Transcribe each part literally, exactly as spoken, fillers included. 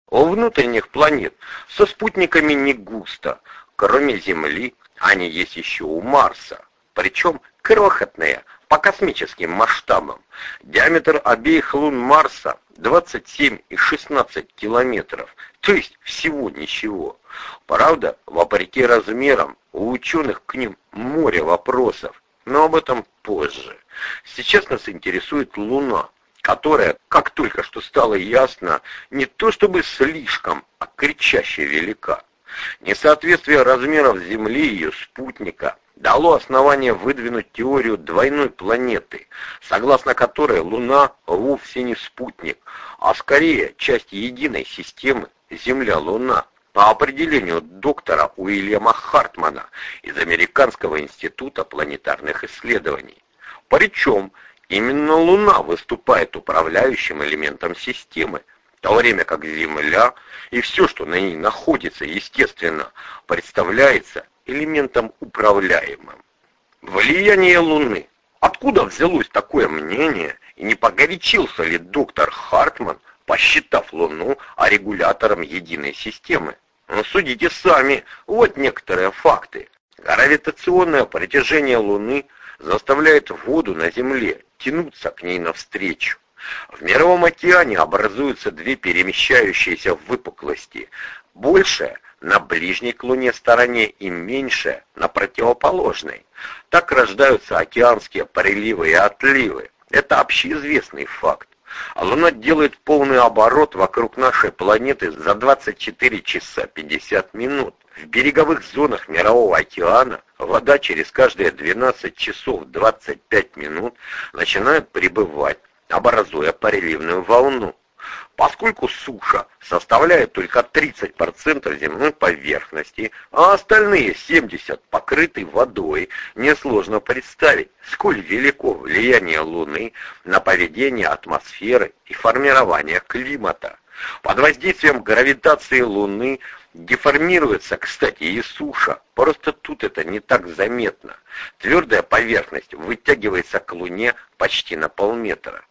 У внутренних планет со спутниками не густо. Кроме Земли, они есть еще у Марса. Причем крохотные по космическим масштабам. Диаметр обеих лун Марса двадцать семь и шестнадцать километров, то есть всего ничего. Правда, вопреки размерам, у ученых к ним море вопросов, но об этом позже. Сейчас нас интересует Луна, которая, как только что стало ясно, не то чтобы слишком, а кричаще велика. Несоответствие размеров Земли и ее спутника дало основание выдвинуть теорию двойной планеты, согласно которой Луна вовсе не спутник, а скорее часть единой системы Земля-Луна, по определению доктора Уильяма Хартмана из Американского института планетарных исследований. Причем именно Луна выступает управляющим элементом системы, в то время как Земля и все, что на ней находится, естественно, представляется элементом управляемым. Влияние Луны. Откуда взялось такое мнение, и не погорячился ли доктор Хартман, посчитав Луну регулятором единой системы? Ну, судите сами, вот некоторые факты. Гравитационное притяжение Луны заставляет воду на Земле тянуться к ней навстречу. В Мировом океане образуются две перемещающиеся выпуклости, большая на ближней к Луне стороне и меньшая на противоположной. Так рождаются океанские приливы и отливы. Это общеизвестный факт. А Луна делает полный оборот вокруг нашей планеты за двадцать четыре часа пятьдесят минут. В береговых зонах Мирового океана вода через каждые двенадцать часов двадцать пять минут начинает прибывать, образуя приливную волну. Поскольку суша составляет только тридцать процентов земной поверхности, а остальные семьдесят процентов покрыты водой, несложно представить, сколь велико влияние Луны на поведение атмосферы и формирование климата. Под воздействием гравитации Луны деформируется, кстати, и суша, просто тут это не так заметно. Твердая поверхность вытягивается к Луне почти на полметра.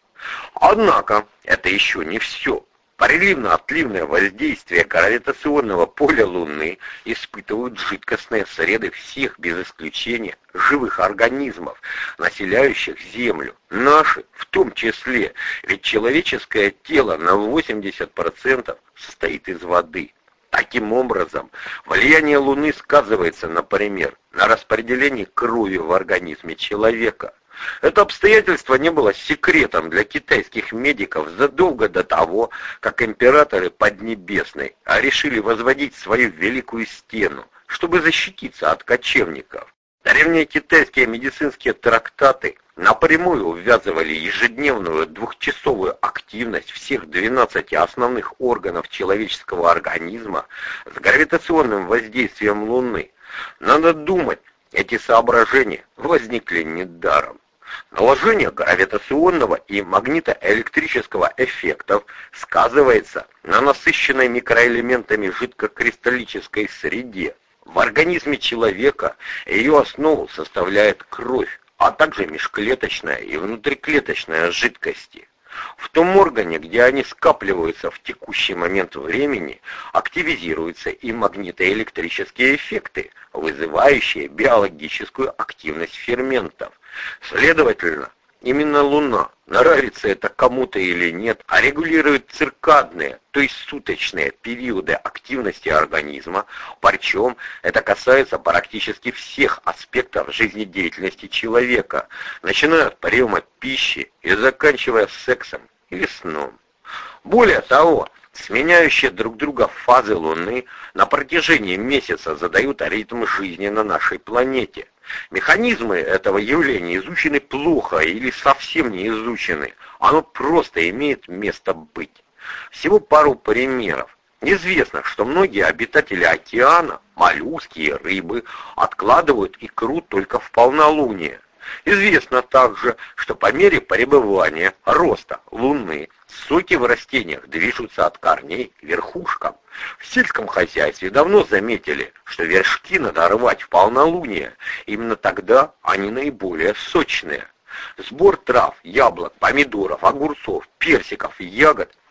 Однако это еще не все. Приливно-отливное воздействие гравитационного поля Луны испытывают жидкостные среды всех, без исключения, живых организмов, населяющих Землю. Наши в том числе, ведь человеческое тело на восемьдесят процентов состоит из воды. Таким образом, влияние Луны сказывается, например, на распределении крови в организме человека. Это обстоятельство не было секретом для китайских медиков задолго до того, как императоры Поднебесной решили возводить свою великую стену, чтобы защититься от кочевников. Древние китайские медицинские трактаты напрямую увязывали ежедневную двухчасовую активность всех двенадцати основных органов человеческого организма с гравитационным воздействием Луны. Надо думать, эти соображения возникли недаром. Наложение гравитационного и магнитоэлектрического эффектов сказывается на насыщенной микроэлементами жидкокристаллической среде. В организме человека ее основу составляет кровь, а также межклеточная и внутриклеточная жидкости. В том органе, где они скапливаются в текущий момент времени, активизируются и магнитоэлектрические эффекты, вызывающие биологическую активность ферментов. Следовательно, именно Луна, нравится это кому-то или нет, а регулирует циркадные, то есть суточные периоды активности организма, причем это касается практически всех аспектов жизнедеятельности человека, начиная от приема пищи и заканчивая сексом или сном. Более того, сменяющие друг друга фазы Луны на протяжении месяца задают ритм жизни на нашей планете. Механизмы этого явления изучены плохо или совсем не изучены, оно просто имеет место быть. Всего пару примеров. Известно, что многие обитатели океана, моллюски и рыбы, откладывают икру только в полнолуние. Известно также, что по мере пребывания роста Луны соки в растениях движутся от корней к верхушкам. В сельском хозяйстве давно заметили, что вершки надо рвать в полнолуние, именно тогда они наиболее сочные. Сбор трав, яблок, помидоров, огурцов, персиков и ягод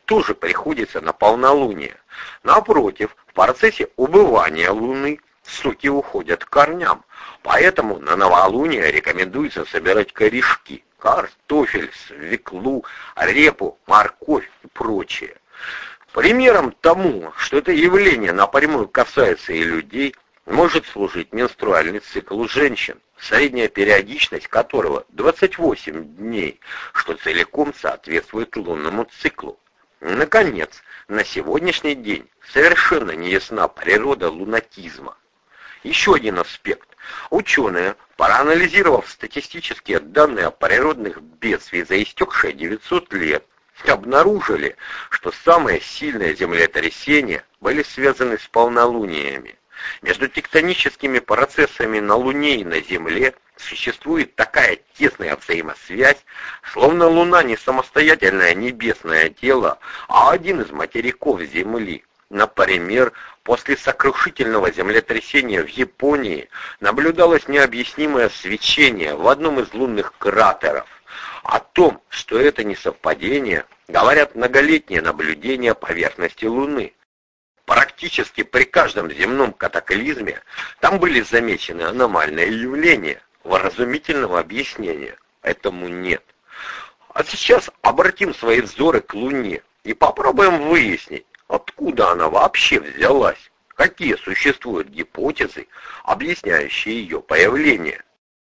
тоже приходится на полнолуние. Напротив, в процессе убывания Луны соки уходят к корням, поэтому на новолуние рекомендуется собирать корешки, картофель, свеклу, репу, морковь и прочее. Примером тому, что это явление напрямую касается и людей, может служить менструальный цикл у женщин, средняя периодичность которого двадцать восемь дней, что целиком соответствует лунному циклу. Наконец, на сегодняшний день совершенно неясна природа лунатизма. Еще один аспект. Ученые, проанализировав статистические данные о природных бедствиях за истекшие девятьсот лет, обнаружили, что самые сильные землетрясения были связаны с полнолуниями. Между тектоническими процессами на Луне и на Земле существует такая тесная взаимосвязь, словно Луна не самостоятельное небесное тело, а один из материков Земли. Например, после сокрушительного землетрясения в Японии наблюдалось необъяснимое свечение в одном из лунных кратеров. О том, что это не совпадение, говорят многолетние наблюдения поверхности Луны. Практически при каждом земном катаклизме там были замечены аномальные явления, вразумительного объяснения этому нет. А сейчас обратим свои взоры к Луне и попробуем выяснить, откуда она вообще взялась, какие существуют гипотезы, объясняющие ее появление.